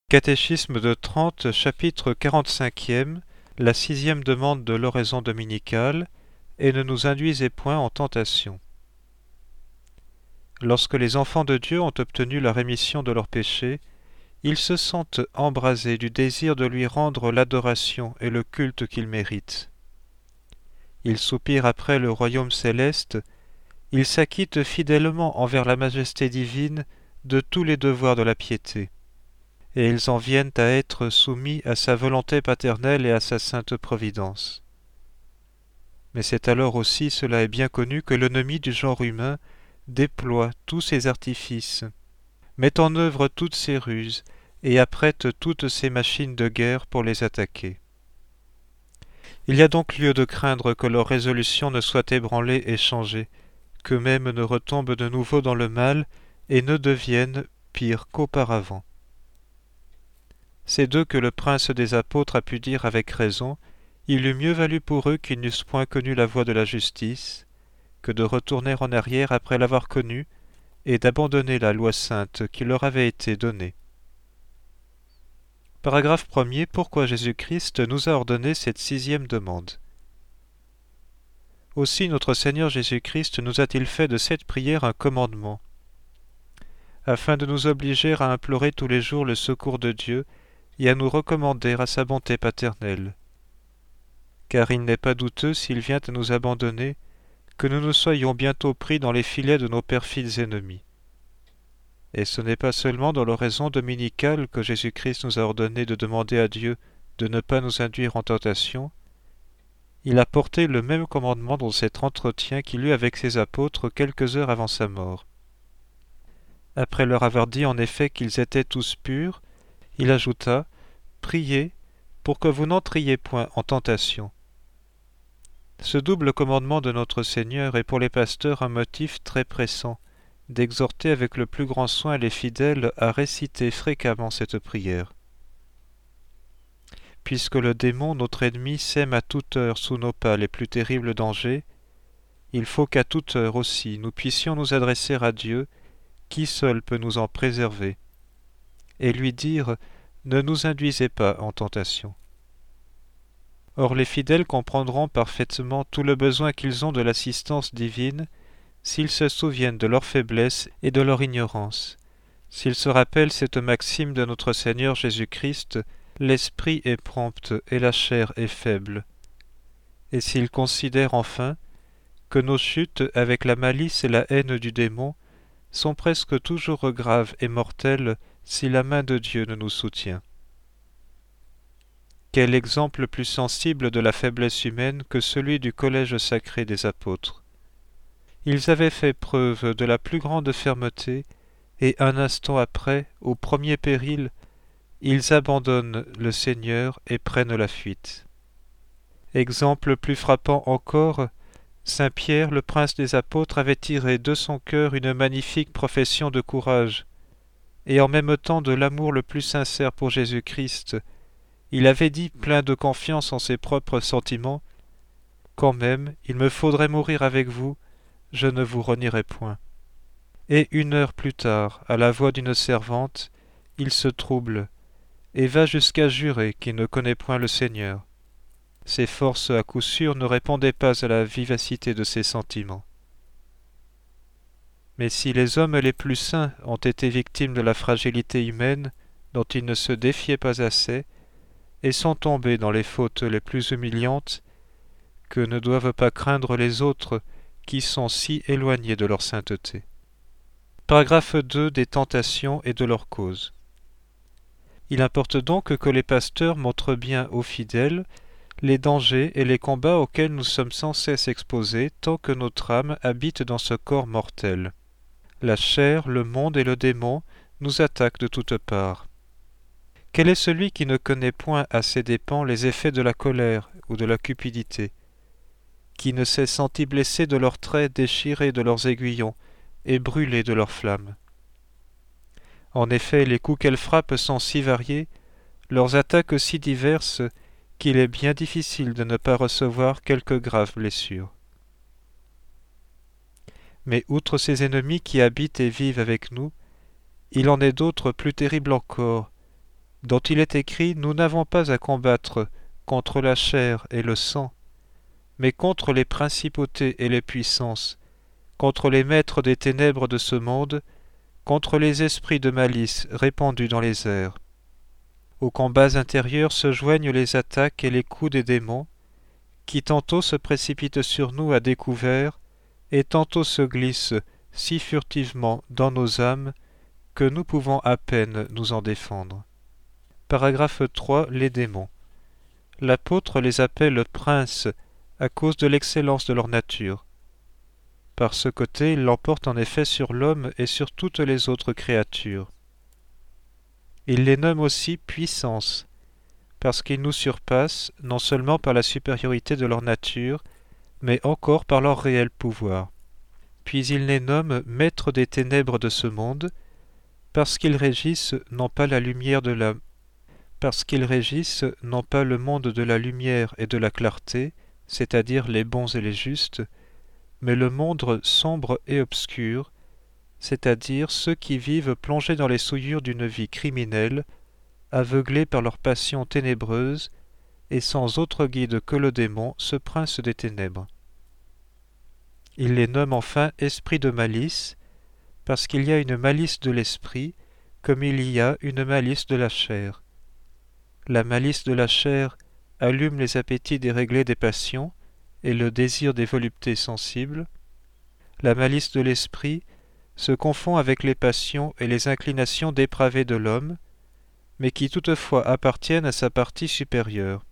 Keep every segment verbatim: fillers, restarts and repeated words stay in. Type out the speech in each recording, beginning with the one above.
Catéchisme de Trente, chapitre quarante-cinquième, la sixième demande de l'oraison dominicale, et ne nous induisez point en tentation. Lorsque les enfants de Dieu ont obtenu la rémission de leurs péchés, ils se sentent embrasés du désir de lui rendre l'adoration et le culte qu'ils méritent. Ils soupirent après le royaume céleste, ils s'acquittent fidèlement envers la majesté divine de tous les devoirs de la piété, et ils en viennent à être soumis à sa volonté paternelle et à sa sainte providence. Mais c'est alors aussi, cela est bien connu, que l'ennemi du genre humain déploie tous ses artifices, met en œuvre toutes ses ruses et apprête toutes ses machines de guerre pour les attaquer. Il y a donc lieu de craindre que leur résolution ne soit ébranlée et changée, qu'eux-mêmes ne retombent de nouveau dans le mal et ne deviennent pires qu'auparavant. C'est d'eux que le prince des apôtres a pu dire avec raison: il eût mieux valu pour eux qu'ils n'eussent point connu la voie de la justice, que de retourner en arrière après l'avoir connue, et d'abandonner la loi sainte qui leur avait été donnée. Paragraphe premier. Pourquoi Jésus-Christ nous a ordonné cette sixième demande? Aussi notre Seigneur Jésus-Christ nous a-t-il fait de cette prière un commandement, afin de nous obliger à implorer tous les jours le secours de Dieu et à nous recommander à sa bonté paternelle. Car il n'est pas douteux, s'il vient à nous abandonner, que nous nous soyons bientôt pris dans les filets de nos perfides ennemis. Et ce n'est pas seulement dans l'oraison dominicale que Jésus-Christ nous a ordonné de demander à Dieu de ne pas nous induire en tentation. Il a porté le même commandement dans cet entretien qu'il eut avec ses apôtres quelques heures avant sa mort. Après leur avoir dit en effet qu'ils étaient tous purs, il ajouta: « Priez pour que vous n'entriez point en tentation. » Ce double commandement de notre Seigneur est pour les pasteurs un motif très pressant d'exhorter avec le plus grand soin les fidèles à réciter fréquemment cette prière. Puisque le démon, notre ennemi, sème à toute heure sous nos pas les plus terribles dangers, il faut qu'à toute heure aussi nous puissions nous adresser à Dieu, qui seul peut nous en préserver, et lui dire: « Ne nous induisez pas en tentation. » Or les fidèles comprendront parfaitement tout le besoin qu'ils ont de l'assistance divine s'ils se souviennent de leur faiblesse et de leur ignorance, s'ils se rappellent cette maxime de notre Seigneur Jésus-Christ: « L'esprit est prompt et la chair est faible », et s'ils considèrent enfin que nos chutes avec la malice et la haine du démon sont presque toujours graves et mortelles si la main de Dieu ne nous soutient. Quel exemple plus sensible de la faiblesse humaine que celui du collège sacré des apôtres! Ils avaient fait preuve de la plus grande fermeté, et un instant après, au premier péril, ils abandonnent le Seigneur et prennent la fuite. Exemple plus frappant encore, saint Pierre, le prince des apôtres, avait tiré de son cœur une magnifique profession de courage, et en même temps de l'amour le plus sincère pour Jésus-Christ. Il avait dit, plein de confiance en ses propres sentiments: « Quand même, il me faudrait mourir avec vous, je ne vous renierai point. » Et une heure plus tard, à la voix d'une servante, il se trouble et va jusqu'à jurer qu'il ne connaît point le Seigneur. Ses forces à coup sûr ne répondaient pas à la vivacité de ses sentiments. Mais si les hommes les plus saints ont été victimes de la fragilité humaine dont ils ne se défiaient pas assez, et sont tombés dans les fautes les plus humiliantes, que ne doivent pas craindre les autres qui sont si éloignés de leur sainteté. Paragraphe deux. Des tentations et de leurs causes. Il importe donc que les pasteurs montrent bien aux fidèles les dangers et les combats auxquels nous sommes sans cesse exposés tant que notre âme habite dans ce corps mortel. La chair, le monde et le démon nous attaquent de toutes parts. Quel est celui qui ne connaît point à ses dépens les effets de la colère ou de la cupidité, qui ne s'est senti blessé de leurs traits, déchiré de leurs aiguillons et brûlé de leurs flammes? En effet, les coups qu'elles frappent sont si variés, leurs attaques si diverses, qu'il est bien difficile de ne pas recevoir quelque grave blessure. Mais outre ces ennemis qui habitent et vivent avec nous, il en est d'autres plus terribles encore, dont il est écrit « Nous n'avons pas à combattre contre la chair et le sang, mais contre les principautés et les puissances, contre les maîtres des ténèbres de ce monde, contre les esprits de malice répandus dans les airs. » Aux combats intérieurs se joignent les attaques et les coups des démons, qui tantôt se précipitent sur nous à découvert, et tantôt se glissent si furtivement dans nos âmes que nous pouvons à peine nous en défendre. Paragraphe trois. Les démons. L'apôtre les appelle princes à cause de l'excellence de leur nature. Par ce côté, il l'emporte en effet sur l'homme et sur toutes les autres créatures. Il les nomme aussi puissance, parce qu'ils nous surpassent non seulement par la supériorité de leur nature, mais encore par leur réel pouvoir. Puis il les nomme maîtres des ténèbres de ce monde, parce qu'ils régissent non pas la lumière de la parce qu'ils régissent non pas le monde de la lumière et de la clarté, c'est-à-dire les bons et les justes, mais le monde sombre et obscur, c'est-à-dire ceux qui vivent plongés dans les souillures d'une vie criminelle, aveuglés par leurs passions ténébreuses, et sans autre guide que le démon, ce prince des ténèbres. Il les nomme enfin esprits de malice, parce qu'il y a une malice de l'esprit, comme il y a une malice de la chair. La malice de la chair allume les appétits déréglés des passions et le désir des voluptés sensibles. La malice de l'esprit se confond avec les passions et les inclinations dépravées de l'homme, mais qui toutefois appartiennent à sa partie supérieure.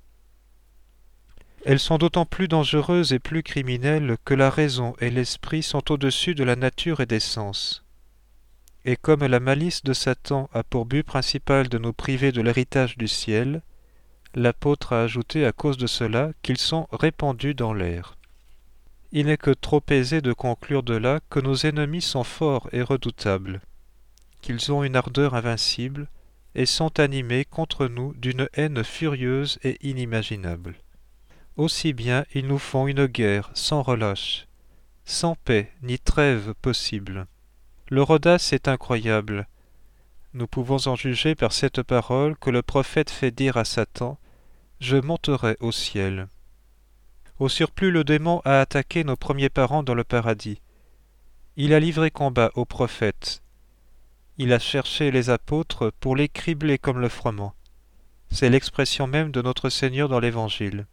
Elles sont d'autant plus dangereuses et plus criminelles que la raison et l'esprit sont au-dessus de la nature et des sens. Et comme la malice de Satan a pour but principal de nous priver de l'héritage du ciel, l'apôtre a ajouté à cause de cela qu'ils sont répandus dans l'air. Il n'est que trop aisé de conclure de là que nos ennemis sont forts et redoutables, qu'ils ont une ardeur invincible et sont animés contre nous d'une haine furieuse et inimaginable. Aussi bien ils nous font une guerre sans relâche, sans paix ni trêve possible. Leur audace est incroyable. Nous pouvons en juger par cette parole que le prophète fait dire à Satan « Je monterai au ciel ». Au surplus, le démon a attaqué nos premiers parents dans le paradis. Il a livré combat aux prophètes. Il a cherché les apôtres pour les cribler comme le froment. C'est l'expression même de notre Seigneur dans l'Évangile.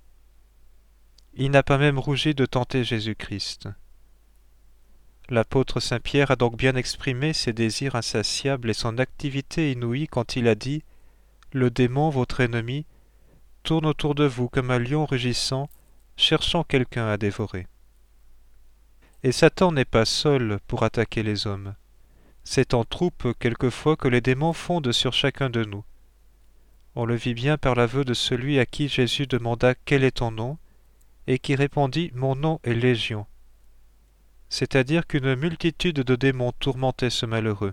Il n'a pas même rougi de tenter Jésus-Christ. L'apôtre Saint Pierre a donc bien exprimé ses désirs insatiables et son activité inouïe quand il a dit « Le démon, votre ennemi, tourne autour de vous comme un lion rugissant, cherchant quelqu'un à dévorer. » Et Satan n'est pas seul pour attaquer les hommes. C'est en troupe quelquefois que les démons fondent sur chacun de nous. On le vit bien par l'aveu de celui à qui Jésus demanda « Quel est ton nom ?» et qui répondit « Mon nom est Légion ». C'est-à-dire qu'une multitude de démons tourmentait ce malheureux.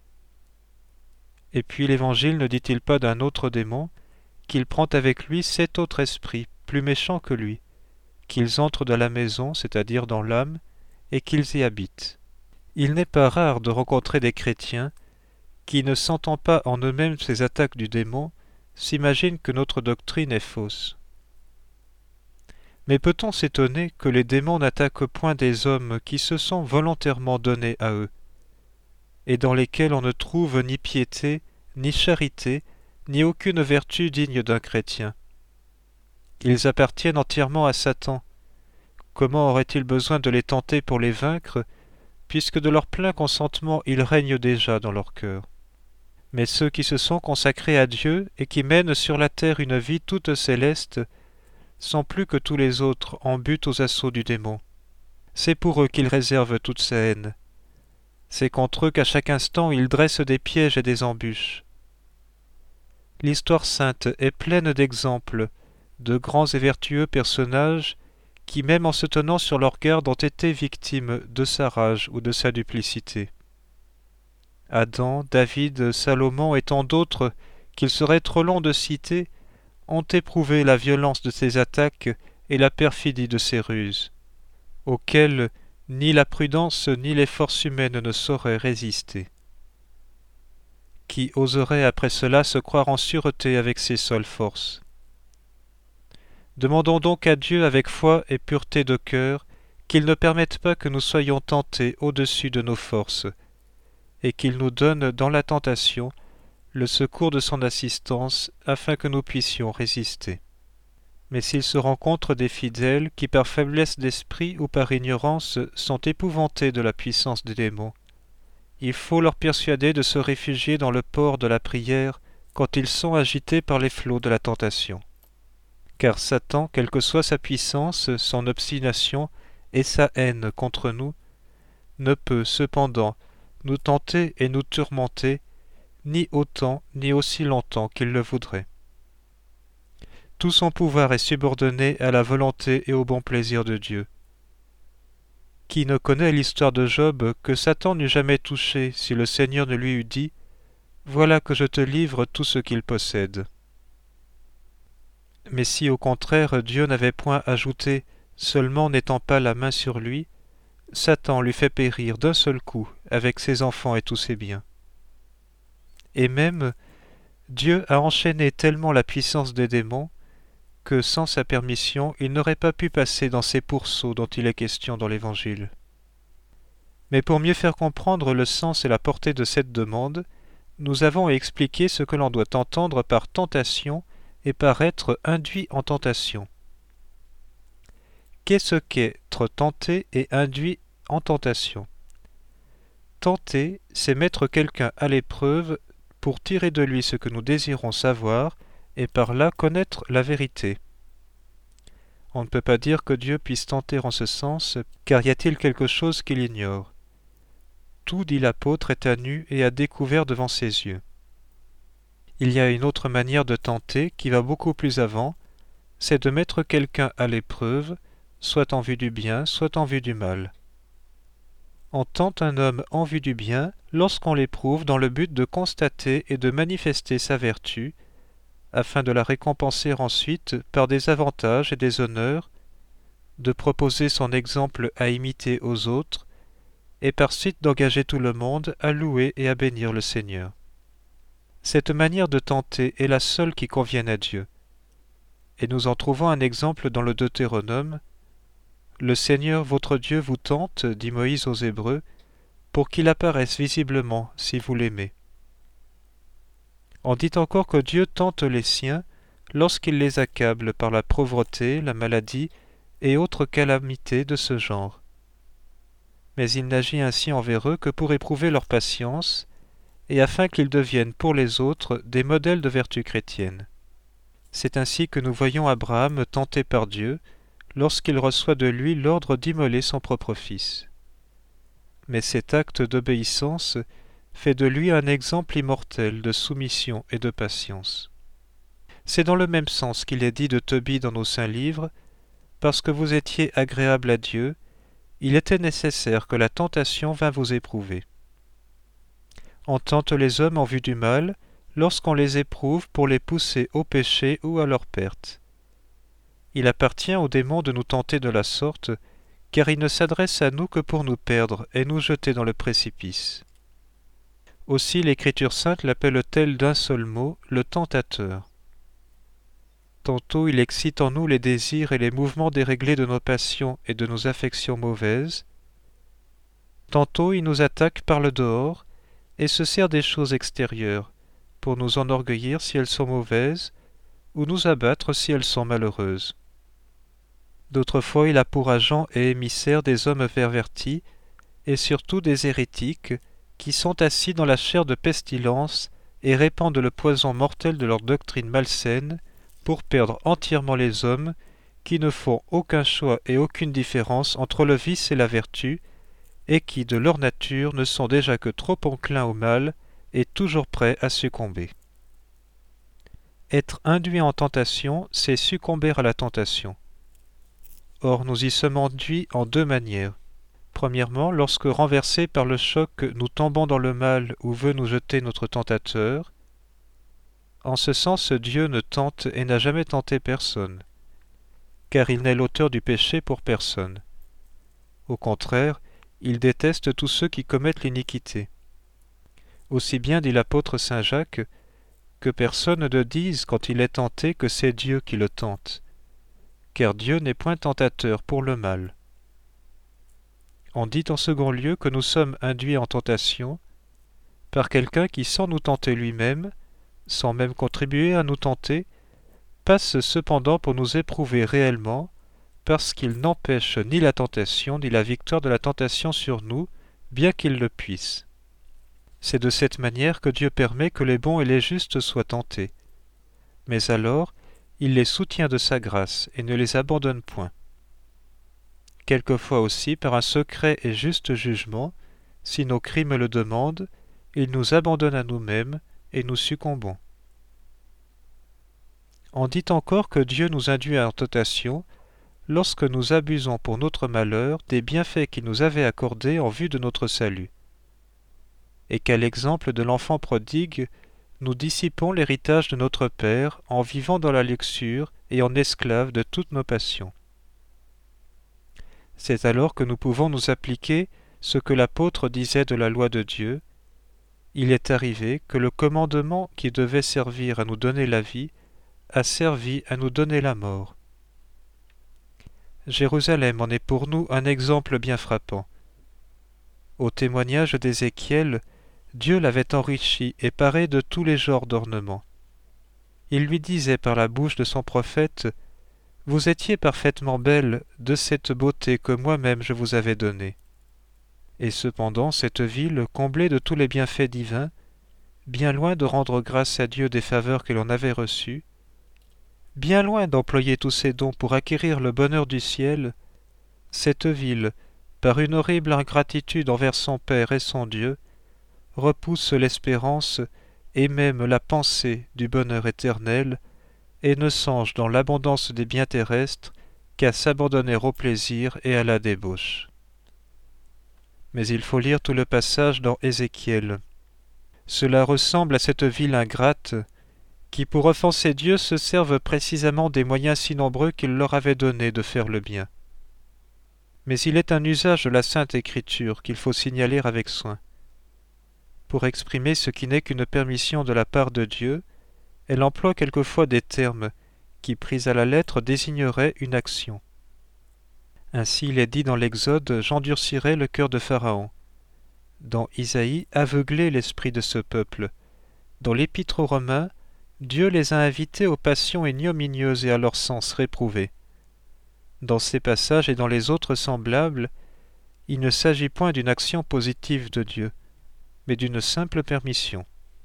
Et puis l'Évangile ne dit-il pas d'un autre démon, qu'il prend avec lui sept autres esprits, plus méchants que lui, qu'ils entrent dans la maison, c'est-à-dire dans l'âme, et qu'ils y habitent. Il n'est pas rare de rencontrer des chrétiens qui, ne sentant pas en eux-mêmes ces attaques du démon, s'imaginent que notre doctrine est fausse. Mais peut-on s'étonner que les démons n'attaquent point des hommes qui se sont volontairement donnés à eux, et dans lesquels on ne trouve ni piété, ni charité, ni aucune vertu digne d'un chrétien? Ils appartiennent entièrement à Satan. Comment aurait-il besoin de les tenter pour les vaincre, puisque de leur plein consentement il règne déjà dans leur cœur? Mais ceux qui se sont consacrés à Dieu et qui mènent sur la terre une vie toute céleste sont plus que tous les autres en butte aux assauts du démon. C'est pour eux qu'il réserve toute sa haine. C'est contre eux qu'à chaque instant il dresse des pièges et des embûches. L'histoire sainte est pleine d'exemples de grands et vertueux personnages qui, même en se tenant sur leur garde, ont été victimes de sa rage ou de sa duplicité. Adam, David, Salomon et tant d'autres qu'il serait trop long de citer ont éprouvé la violence de ses attaques et la perfidie de ses ruses, auxquelles ni la prudence ni les forces humaines ne sauraient résister. qui oserait après cela se croire en sûreté avec ses seules forces. Demandons donc à Dieu avec foi et pureté de cœur qu'il ne permette pas que nous soyons tentés au-dessus de nos forces, et qu'il nous donne dans la tentation le secours de son assistance afin que nous puissions résister. Mais s'il se rencontre des fidèles qui par faiblesse d'esprit ou par ignorance sont épouvantés de la puissance des démons, il faut leur persuader de se réfugier dans le port de la prière quand ils sont agités par les flots de la tentation. Car Satan, quelle que soit sa puissance, son obstination et sa haine contre nous, ne peut cependant nous tenter et nous tourmenter ni autant ni aussi longtemps qu'il le voudrait. Tout son pouvoir est subordonné à la volonté et au bon plaisir de Dieu. Qui ne connaît l'histoire de Job que Satan n'eût jamais touché si le Seigneur ne lui eût dit « Voilà que je te livre tout ce qu'il possède ». Mais si au contraire Dieu n'avait point ajouté, seulement n'étant pas la main sur lui, Satan lui fait périr d'un seul coup avec ses enfants et tous ses biens. Et même, Dieu a enchaîné tellement la puissance des démons que sans sa permission, il n'aurait pas pu passer dans ces pourceaux dont il est question dans l'Évangile. Mais pour mieux faire comprendre le sens et la portée de cette demande, nous avons expliqué ce que l'on doit entendre par tentation et par être induit en tentation. Qu'est-ce qu'être tenté et induit en tentation? Tenter, c'est mettre quelqu'un à l'épreuve pour tirer de lui ce que nous désirons savoir et par là connaître la vérité. On ne peut pas dire que Dieu puisse tenter en ce sens, car y a-t-il quelque chose qu'il ignore? Tout, dit l'apôtre, est à nu et à découvert devant ses yeux. Il y a une autre manière de tenter qui va beaucoup plus avant, c'est de mettre quelqu'un à l'épreuve, soit en vue du bien, soit en vue du mal. On tente un homme en vue du bien lorsqu'on l'éprouve dans le but de constater et de manifester sa vertu, afin de la récompenser ensuite par des avantages et des honneurs, de proposer son exemple à imiter aux autres, et par suite d'engager tout le monde à louer et à bénir le Seigneur. Cette manière de tenter est la seule qui convienne à Dieu. Et nous en trouvons un exemple dans le Deutéronome. « Le Seigneur votre Dieu vous tente, dit Moïse aux Hébreux, pour qu'il apparaisse visiblement si vous l'aimez. » On dit encore que Dieu tente les siens lorsqu'il les accable par la pauvreté, la maladie et autres calamités de ce genre. Mais il n'agit ainsi envers eux que pour éprouver leur patience et afin qu'ils deviennent pour les autres des modèles de vertu chrétienne. C'est ainsi que nous voyons Abraham tenté par Dieu lorsqu'il reçoit de lui l'ordre d'immoler son propre fils. Mais cet acte d'obéissance fait de lui un exemple immortel de soumission et de patience. C'est dans le même sens qu'il est dit de Tobie dans nos saints livres, « Parce que vous étiez agréable à Dieu, il était nécessaire que la tentation vînt vous éprouver. » On tente les hommes en vue du mal lorsqu'on les éprouve pour les pousser au péché ou à leur perte. Il appartient aux démons de nous tenter de la sorte, car ils ne s'adressent à nous que pour nous perdre et nous jeter dans le précipice. Aussi l'Écriture sainte l'appelle-t-elle d'un seul mot le tentateur. Tantôt il excite en nous les désirs et les mouvements déréglés de nos passions et de nos affections mauvaises. Tantôt il nous attaque par le dehors et se sert des choses extérieures pour nous enorgueillir si elles sont mauvaises ou nous abattre si elles sont malheureuses. D'autres fois il a pour agent et émissaire des hommes pervertis et surtout des hérétiques qui sont assis dans la chair de pestilence et répandent le poison mortel de leur doctrine malsaine pour perdre entièrement les hommes qui ne font aucun choix et aucune différence entre le vice et la vertu et qui de leur nature ne sont déjà que trop enclins au mal et toujours prêts à succomber. Être induit en tentation, c'est succomber à la tentation. Or nous y sommes induits en deux manières. Premièrement, lorsque renversés par le choc, nous tombons dans le mal où veut nous jeter notre tentateur. En ce sens, Dieu ne tente et n'a jamais tenté personne, car il n'est l'auteur du péché pour personne. Au contraire, il déteste tous ceux qui commettent l'iniquité. Aussi bien dit l'apôtre saint Jacques, que personne ne dise quand il est tenté que c'est Dieu qui le tente, car Dieu n'est point tentateur pour le mal. On dit en second lieu que nous sommes induits en tentation par quelqu'un qui, sans nous tenter lui-même, sans même contribuer à nous tenter, passe cependant pour nous éprouver réellement, parce qu'il n'empêche ni la tentation ni la victoire de la tentation sur nous, bien qu'il le puisse. C'est de cette manière que Dieu permet que les bons et les justes soient tentés. Mais alors, il les soutient de sa grâce et ne les abandonne point. Quelquefois aussi, par un secret et juste jugement, si nos crimes le demandent, il nous abandonne à nous-mêmes et nous succombons. On dit encore que Dieu nous induit en tentation lorsque nous abusons pour notre malheur des bienfaits qu'il nous avait accordés en vue de notre salut, et qu'à l'exemple de l'enfant prodigue, nous dissipons l'héritage de notre Père en vivant dans la luxure et en esclaves de toutes nos passions. C'est alors que nous pouvons nous appliquer ce que l'apôtre disait de la loi de Dieu. Il est arrivé que le commandement qui devait servir à nous donner la vie a servi à nous donner la mort. Jérusalem en est pour nous un exemple bien frappant. Au témoignage d'Ézéchiel, Dieu l'avait enrichi et paré de tous les genres d'ornements. Il lui disait par la bouche de son prophète, « Vous étiez parfaitement belle de cette beauté que moi-même je vous avais donnée. » Et cependant cette ville, comblée de tous les bienfaits divins, bien loin de rendre grâce à Dieu des faveurs que l'on avait reçues, bien loin d'employer tous ses dons pour acquérir le bonheur du ciel, cette ville, par une horrible ingratitude envers son Père et son Dieu, repousse l'espérance et même la pensée du bonheur éternel, et ne songe dans l'abondance des biens terrestres qu'à s'abandonner au plaisir et à la débauche. Mais il faut lire tout le passage dans Ézéchiel. Cela ressemble à cette ville ingrate qui, pour offenser Dieu, se servent précisément des moyens si nombreux qu'il leur avait donnés de faire le bien. Mais il est un usage de la Sainte Écriture qu'il faut signaler avec soin. Pour exprimer ce qui n'est qu'une permission de la part de Dieu, elle emploie quelquefois des termes qui, pris à la lettre, désigneraient une action. Ainsi il est dit dans l'Exode « J'endurcirai le cœur de Pharaon ». Dans Isaïe « Aveugler l'esprit de ce peuple ». Dans l'Épître aux Romains, Dieu les a invités aux passions ignominieuses et à leur sens réprouvé. Dans ces passages et dans les autres semblables, il ne s'agit point d'une action positive de Dieu, mais d'une simple permission.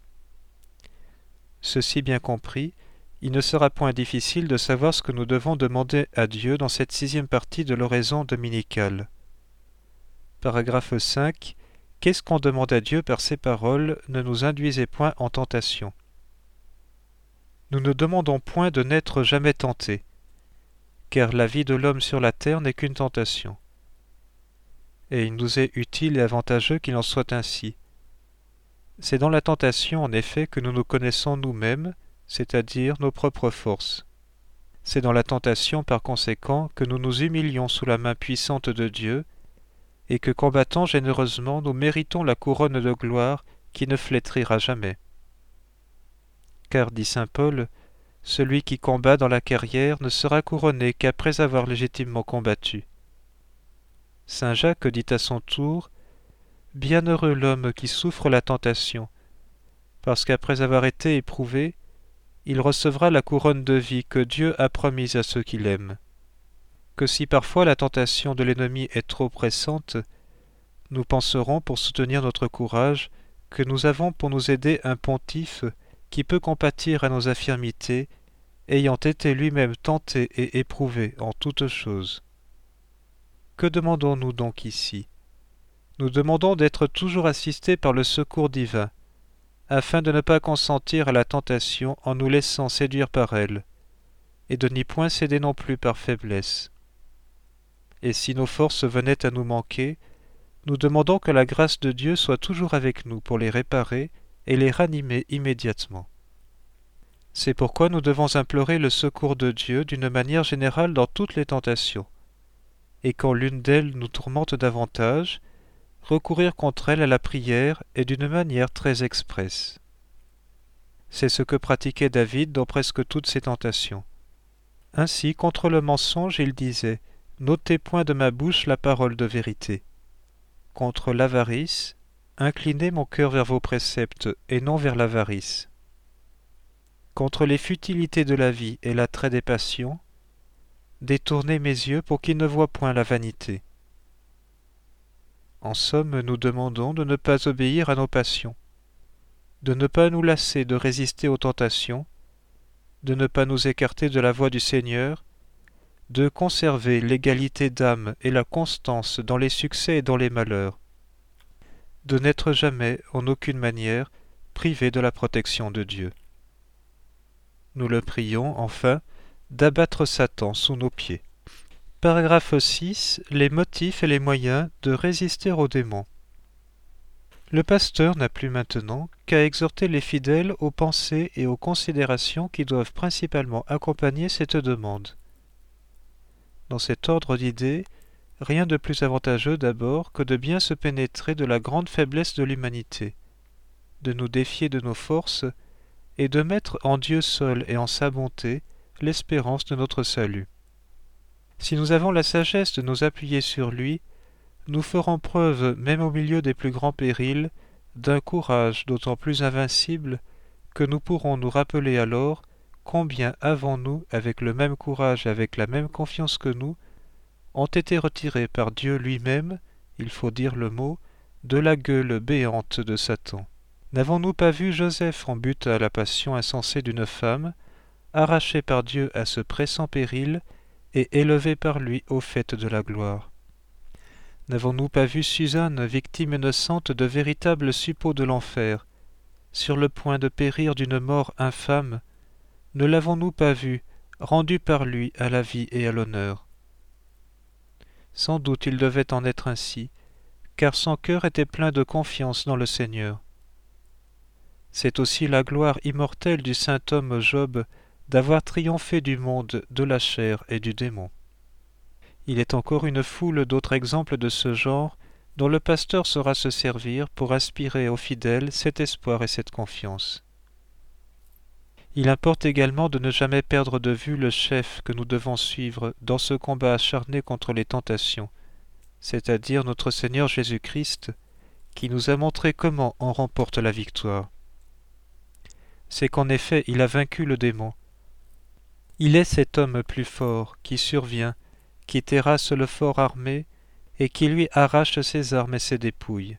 Ceci bien compris, il ne sera point difficile de savoir ce que nous devons demander à Dieu dans cette sixième partie de l'oraison dominicale. Paragraphe cinq. Qu'est-ce qu'on demande à Dieu par ces paroles? Ne nous induisez point en tentation. Nous ne demandons point de n'être jamais tentés, car la vie de l'homme sur la terre n'est qu'une tentation. Et il nous est utile et avantageux qu'il en soit ainsi. C'est dans la tentation, en effet, que nous nous connaissons nous-mêmes, c'est-à-dire nos propres forces. C'est dans la tentation, par conséquent, que nous nous humilions sous la main puissante de Dieu, et que, combattant généreusement, nous méritons la couronne de gloire qui ne flétrira jamais. Car, dit saint Paul, celui qui combat dans la carrière ne sera couronné qu'après avoir légitimement combattu. Saint Jacques dit à son tour, « Bienheureux l'homme qui souffre la tentation, parce qu'après avoir été éprouvé, il recevra la couronne de vie que Dieu a promise à ceux qui l'aiment. » Que si parfois la tentation de l'ennemi est trop pressante, nous penserons pour soutenir notre courage que nous avons pour nous aider un pontife qui peut compatir à nos infirmités, ayant été lui-même tenté et éprouvé en toutes choses. Que demandons-nous donc ici? Nous demandons d'être toujours assistés par le secours divin, afin de ne pas consentir à la tentation en nous laissant séduire par elle, et de n'y point céder non plus par faiblesse. Et si nos forces venaient à nous manquer, nous demandons que la grâce de Dieu soit toujours avec nous pour les réparer et les ranimer immédiatement. C'est pourquoi nous devons implorer le secours de Dieu d'une manière générale dans toutes les tentations. Et quand l'une d'elles nous tourmente davantage, recourir contre elle à la prière et d'une manière très expresse. C'est ce que pratiquait David dans presque toutes ses tentations. Ainsi, contre le mensonge, il disait « N'ôtez point de ma bouche la parole de vérité ». Contre l'avarice, « Inclinez mon cœur vers vos préceptes et non vers l'avarice ». Contre les futilités de la vie et l'attrait des passions, « Détournez mes yeux pour qu'ils ne voient point la vanité ». En somme, nous demandons de ne pas obéir à nos passions, de ne pas nous lasser de résister aux tentations, de ne pas nous écarter de la voie du Seigneur, de conserver l'égalité d'âme et la constance dans les succès et dans les malheurs, de n'être jamais, en aucune manière, privés de la protection de Dieu. Nous le prions, enfin, d'abattre Satan sous nos pieds. Paragraphe six. Les motifs et les moyens de résister aux démons. Le pasteur n'a plus maintenant qu'à exhorter les fidèles aux pensées et aux considérations qui doivent principalement accompagner cette demande. Dans cet ordre d'idées, rien de plus avantageux d'abord que de bien se pénétrer de la grande faiblesse de l'humanité, de nous défier de nos forces et de mettre en Dieu seul et en sa bonté l'espérance de notre salut. Si nous avons la sagesse de nous appuyer sur lui, nous ferons preuve, même au milieu des plus grands périls, d'un courage d'autant plus invincible que nous pourrons nous rappeler alors combien avant nous, avec le même courage et avec la même confiance que nous, ont été retirés par Dieu lui-même, il faut dire le mot, de la gueule béante de Satan. N'avons-nous pas vu Joseph en butte à la passion insensée d'une femme, arraché par Dieu à ce pressant péril et élevé par lui au faîte de la gloire? N'avons-nous pas vu Suzanne, victime innocente de véritables suppôts de l'enfer, sur le point de périr d'une mort infâme? Ne l'avons-nous pas vue, rendue par lui à la vie et à l'honneur? Sans doute il devait en être ainsi, car son cœur était plein de confiance dans le Seigneur. C'est aussi la gloire immortelle du saint homme Job d'avoir triomphé du monde, de la chair et du démon. Il est encore une foule d'autres exemples de ce genre dont le pasteur saura se servir pour inspirer aux fidèles cet espoir et cette confiance. Il importe également de ne jamais perdre de vue le chef que nous devons suivre dans ce combat acharné contre les tentations, c'est-à-dire notre Seigneur Jésus-Christ, qui nous a montré comment on remporte la victoire. C'est qu'en effet il a vaincu le démon. Il est cet homme plus fort qui survient, qui terrasse le fort armé et qui lui arrache ses armes et ses dépouilles.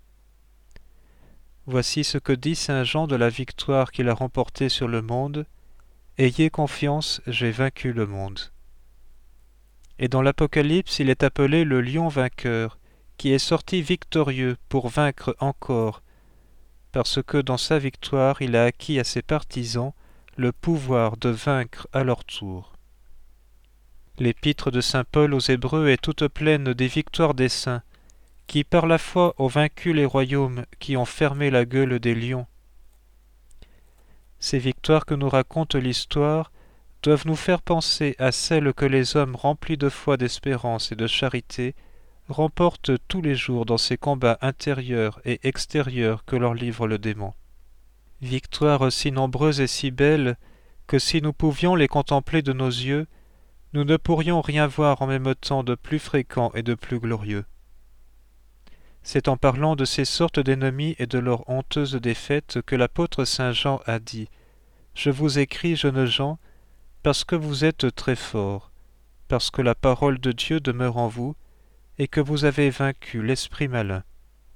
Voici ce que dit saint Jean de la victoire qu'il a remportée sur le monde. « Ayez confiance, j'ai vaincu le monde. » Et dans l'Apocalypse, il est appelé le lion vainqueur, qui est sorti victorieux pour vaincre encore, parce que dans sa victoire, il a acquis à ses partisans le pouvoir de vaincre à leur tour. L'épître de saint Paul aux Hébreux est toute pleine des victoires des saints, qui par la foi ont vaincu les royaumes qui ont fermé la gueule des lions. Ces victoires que nous raconte l'histoire doivent nous faire penser à celles que les hommes remplis de foi, d'espérance et de charité remportent tous les jours dans ces combats intérieurs et extérieurs que leur livre le démon. Victoires si nombreuses et si belles que si nous pouvions les contempler de nos yeux, nous ne pourrions rien voir en même temps de plus fréquent et de plus glorieux. C'est en parlant de ces sortes d'ennemis et de leurs honteuses défaites que l'apôtre saint Jean a dit « Je vous écris, jeunes gens, parce que vous êtes très forts, parce que la parole de Dieu demeure en vous, et que vous avez vaincu l'esprit malin. »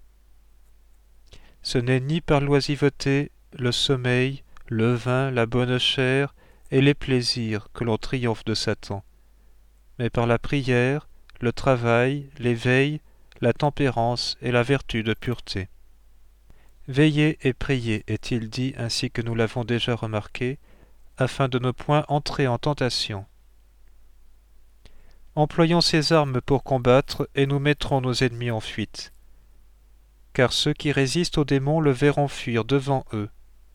Ce n'est ni par l'oisiveté, le sommeil, le vin, la bonne chair et les plaisirs que l'on triomphe de Satan, mais par la prière, le travail, l'éveil, la tempérance et la vertu de pureté. Veillez et priez, est-il dit, ainsi que nous l'avons déjà remarqué, afin de ne point entrer en tentation. Employons ces armes pour combattre, et nous mettrons nos ennemis en fuite. Car ceux qui résistent aux démons le verront fuir devant eux.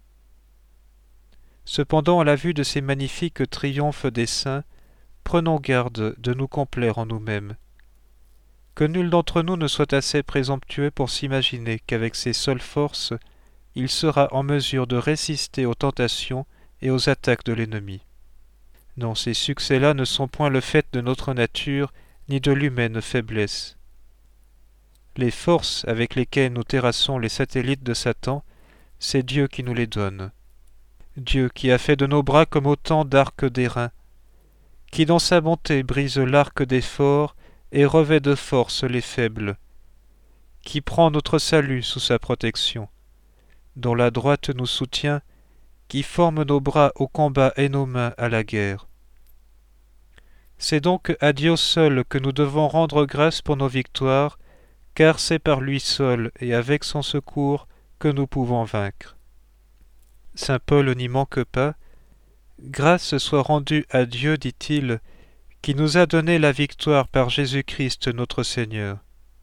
Cependant, à la vue de ces magnifiques triomphes des saints, prenons garde de nous complaire en nous-mêmes. que nul d'entre nous ne soit assez présomptueux pour s'imaginer qu'avec ses seules forces, il sera en mesure de résister aux tentations et aux attaques de l'ennemi. Non, ces succès-là ne sont point le fait de notre nature, ni de l'humaine faiblesse. Les forces avec lesquelles nous terrassons les satellites de Satan, c'est Dieu qui nous les donne. Dieu qui a fait de nos bras comme autant d'arcs d'airain, qui dans sa bonté brise l'arc des forts et revêt de force les faibles, qui prend notre salut sous sa protection, dont la droite nous soutient, qui forme nos bras au combat et nos mains à la guerre. C'est donc à Dieu seul que nous devons rendre grâce pour nos victoires, car c'est par lui seul et avec son secours que nous pouvons vaincre. Saint Paul n'y manque pas. Grâce soit rendue à Dieu, dit-il, qui nous a donné la victoire par Jésus-Christ notre Seigneur.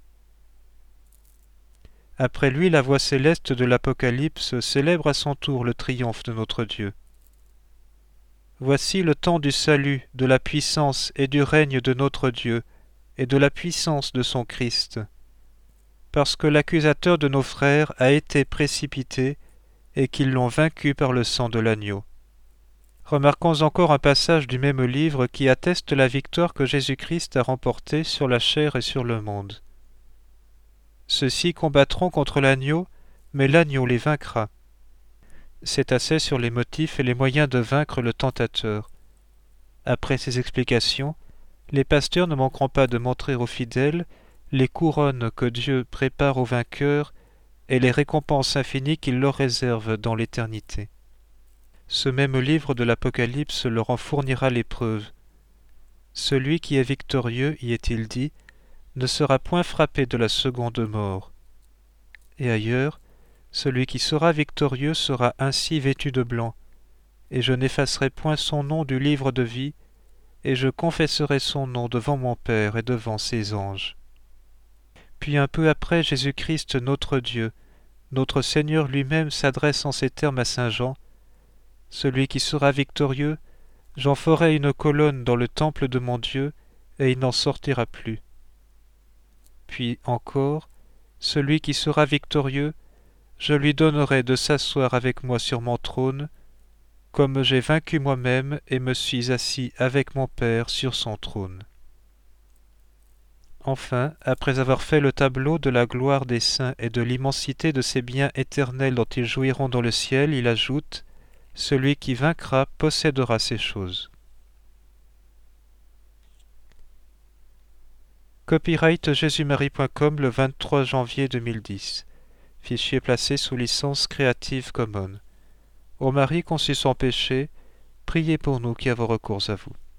Après lui, la voix céleste de l'Apocalypse célèbre à son tour le triomphe de notre Dieu. Voici le temps du salut, de la puissance et du règne de notre Dieu, et de la puissance de son Christ, parce que l'accusateur de nos frères a été précipité, et qu'ils l'ont vaincu par le sang de l'agneau. Remarquons encore un passage du même livre qui atteste la victoire que Jésus-Christ a remportée sur la chair et sur le monde. Ceux-ci combattront contre l'agneau, mais l'agneau les vaincra. C'est assez sur les motifs et les moyens de vaincre le tentateur. Après ces explications, les pasteurs ne manqueront pas de montrer aux fidèles les couronnes que Dieu prépare aux vainqueurs et les récompenses infinies qu'il leur réserve dans l'éternité. Ce même livre de l'Apocalypse leur en fournira les preuves. Celui qui est victorieux, y est-il dit, ne sera point frappé de la seconde mort. Et ailleurs, celui qui sera victorieux sera ainsi vêtu de blanc, et je n'effacerai point son nom du livre de vie, et je confesserai son nom devant mon Père et devant ses anges. Puis un peu après, Jésus-Christ notre Dieu, notre Seigneur lui-même s'adresse en ces termes à saint Jean. Celui qui sera victorieux, j'en ferai une colonne dans le temple de mon Dieu, et il n'en sortira plus. Puis encore, celui qui sera victorieux, je lui donnerai de s'asseoir avec moi sur mon trône, comme j'ai vaincu moi-même et me suis assis avec mon Père sur son trône. Enfin, après avoir fait le tableau de la gloire des saints et de l'immensité de ces biens éternels dont ils jouiront dans le ciel, il ajoute « Celui qui vaincra possédera ces choses ». Copyright jésus-marie point com le vingt-trois janvier deux mille dix. Fichier placé sous licence Creative Commons. Ô Marie conçue sans péché, priez pour nous qui avons recours à vous.